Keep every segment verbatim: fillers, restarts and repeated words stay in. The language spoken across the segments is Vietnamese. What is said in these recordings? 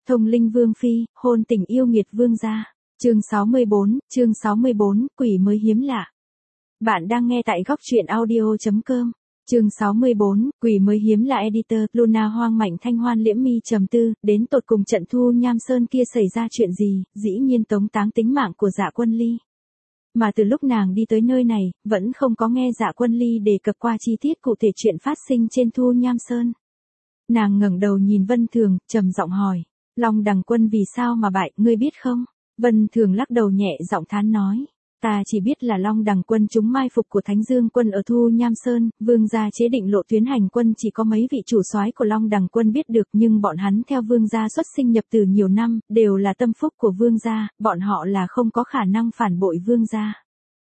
Thông linh vương phi, hôn tình yêu nghiệt vương gia. Chương sáu mươi bốn, chương sáu mươi bốn, quỷ mới hiếm lạ. Bạn đang nghe tại góc truyện audio chấm com. Chương sáu mươi bốn, quỷ mới hiếm lạ. Editor Luna Hoang. Mạnh Thanh Hoan liễm mi trầm tư, đến tột cùng trận Thu Nham Sơn kia xảy ra chuyện gì, dĩ nhiên tống táng tính mạng của Dạ Quân Ly. Mà từ lúc nàng đi tới nơi này, vẫn không có nghe Dạ Quân Ly đề cập qua chi tiết cụ thể chuyện phát sinh trên Thu Nham Sơn. Nàng ngẩng đầu nhìn Vân Thường, trầm giọng hỏi, Long Đằng Quân vì sao mà bại, ngươi biết không? Vân Thường lắc đầu nhẹ giọng thán nói, ta chỉ biết là Long Đằng Quân chúng mai phục của Thánh Dương Quân ở Thu Nham Sơn, vương gia chế định lộ tuyến hành quân chỉ có mấy vị chủ soái của Long Đằng Quân biết được, nhưng bọn hắn theo vương gia xuất sinh nhập từ nhiều năm, đều là tâm phúc của vương gia, bọn họ là không có khả năng phản bội vương gia.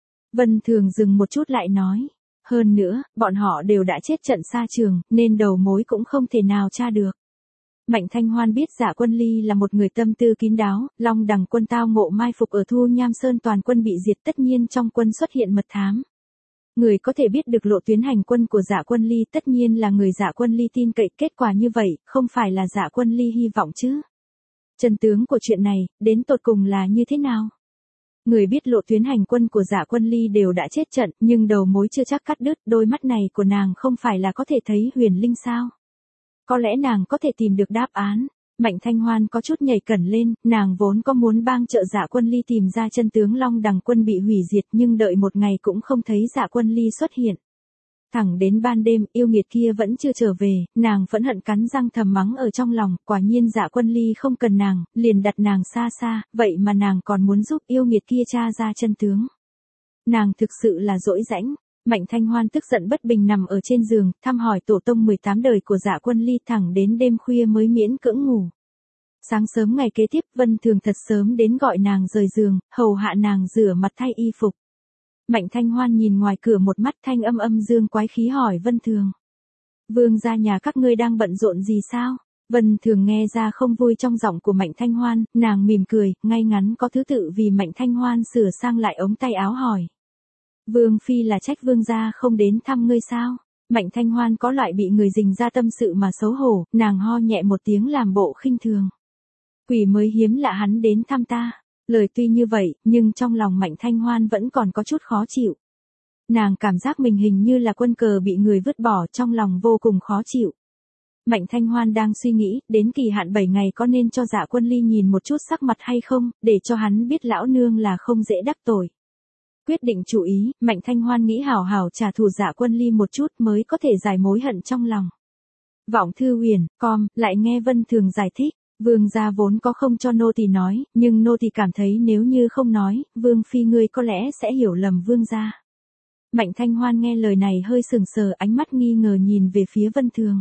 Vân Thường dừng một chút lại nói, hơn nữa, bọn họ đều đã chết trận xa trường, nên đầu mối cũng không thể nào tra được. Mạnh Thanh Hoan biết Dạ Quân Ly là một người tâm tư kín đáo, Long Đằng Quân tao ngộ mai phục ở Thu Nham Sơn toàn quân bị diệt, tất nhiên trong quân xuất hiện mật thám. Người có thể biết được lộ tuyến hành quân của Dạ Quân Ly tất nhiên là người Dạ Quân Ly tin cậy, kết quả như vậy, không phải là Dạ Quân Ly hy vọng chứ. Chân tướng của chuyện này, đến tột cùng là như thế nào? Người biết lộ tuyến hành quân của Dạ Quân Ly đều đã chết trận, nhưng đầu mối chưa chắc cắt đứt, đôi mắt này của nàng không phải là có thể thấy huyền linh sao? Có lẽ nàng có thể tìm được đáp án. Mạnh Thanh Hoan có chút nhảy cẩn lên, nàng vốn có muốn bang trợ Dạ Quân Ly tìm ra chân tướng Long Đằng Quân bị hủy diệt, nhưng đợi một ngày cũng không thấy Dạ Quân Ly xuất hiện. Thẳng đến ban đêm, yêu nghiệt kia vẫn chưa trở về, nàng phẫn hận cắn răng thầm mắng ở trong lòng, quả nhiên Dạ Quân Ly không cần nàng, liền đặt nàng xa xa, vậy mà nàng còn muốn giúp yêu nghiệt kia tra ra chân tướng. Nàng thực sự là dỗi rãnh. Mạnh Thanh Hoan tức giận bất bình nằm ở trên giường, thăm hỏi tổ tông mười tám đời của Dạ Quân Ly, thẳng đến đêm khuya mới miễn cưỡng ngủ. Sáng sớm ngày kế tiếp, Vân Thường thật sớm đến gọi nàng rời giường, hầu hạ nàng rửa mặt thay y phục. Mạnh Thanh Hoan nhìn ngoài cửa một mắt thanh âm âm dương quái khí hỏi Vân Thường. Vương gia nhà các ngươi đang bận rộn gì sao? Vân Thường nghe ra không vui trong giọng của Mạnh Thanh Hoan, nàng mỉm cười, ngay ngắn có thứ tự vì Mạnh Thanh Hoan sửa sang lại ống tay áo hỏi. Vương phi là trách vương gia không đến thăm ngươi sao? Mạnh Thanh Hoan có loại bị người rình ra tâm sự mà xấu hổ, nàng ho nhẹ một tiếng làm bộ khinh thường. Quỷ mới hiếm lạ hắn đến thăm ta. Lời tuy như vậy, nhưng trong lòng Mạnh Thanh Hoan vẫn còn có chút khó chịu. Nàng cảm giác mình hình như là quân cờ bị người vứt bỏ, trong lòng vô cùng khó chịu. Mạnh Thanh Hoan đang suy nghĩ, đến kỳ hạn bảy ngày có nên cho Dạ Quân Ly nhìn một chút sắc mặt hay không, để cho hắn biết lão nương là không dễ đắc tội. Quyết định chủ ý, Mạnh Thanh Hoan nghĩ hảo hảo trả thù Dạ Quân Ly một chút mới có thể giải mối hận trong lòng. Vọng thư huyền, com, lại nghe Vân Thường giải thích, vương gia vốn có không cho nô tỳ nói, nhưng nô tỳ cảm thấy nếu như không nói, vương phi ngươi có lẽ sẽ hiểu lầm vương gia. Mạnh Thanh Hoan nghe lời này hơi sừng sờ, ánh mắt nghi ngờ nhìn về phía Vân Thường.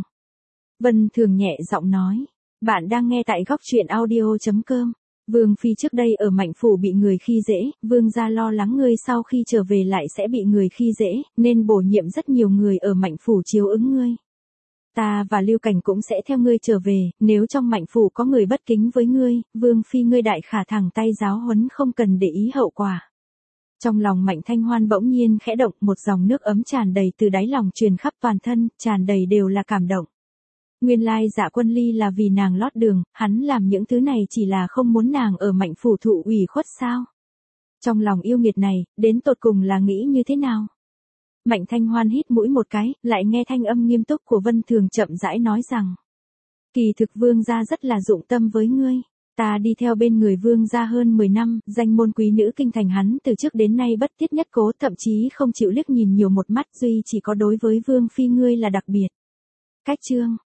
Vân Thường nhẹ giọng nói, bạn đang nghe tại góc truyện audio chấm com. Vương phi trước đây ở Mạnh phủ bị người khi dễ, vương gia lo lắng ngươi sau khi trở về lại sẽ bị người khi dễ, nên bổ nhiệm rất nhiều người ở Mạnh phủ chiếu ứng ngươi. Ta và Lưu Cảnh cũng sẽ theo ngươi trở về, nếu trong Mạnh phủ có người bất kính với ngươi, vương phi ngươi đại khả thẳng tay giáo huấn không cần để ý hậu quả. Trong lòng Mạnh Thanh Hoan bỗng nhiên khẽ động, một dòng nước ấm tràn đầy từ đáy lòng truyền khắp toàn thân, tràn đầy đều là cảm động. Nguyên lai Dạ Quân Ly là vì nàng lót đường, hắn làm những thứ này chỉ là không muốn nàng ở Mạnh phủ thụ ủy khuất sao? Trong lòng yêu nghiệt này, đến tột cùng là nghĩ như thế nào? Mạnh Thanh Hoan hít mũi một cái, lại nghe thanh âm nghiêm túc của Vân Thường chậm rãi nói rằng. Kỳ thực vương gia rất là dụng tâm với ngươi. Ta đi theo bên người vương gia hơn mười năm, danh môn quý nữ kinh thành hắn từ trước đến nay bất tiết nhất cố, thậm chí không chịu liếc nhìn nhiều một mắt, duy chỉ có đối với vương phi ngươi là đặc biệt. Cách chương.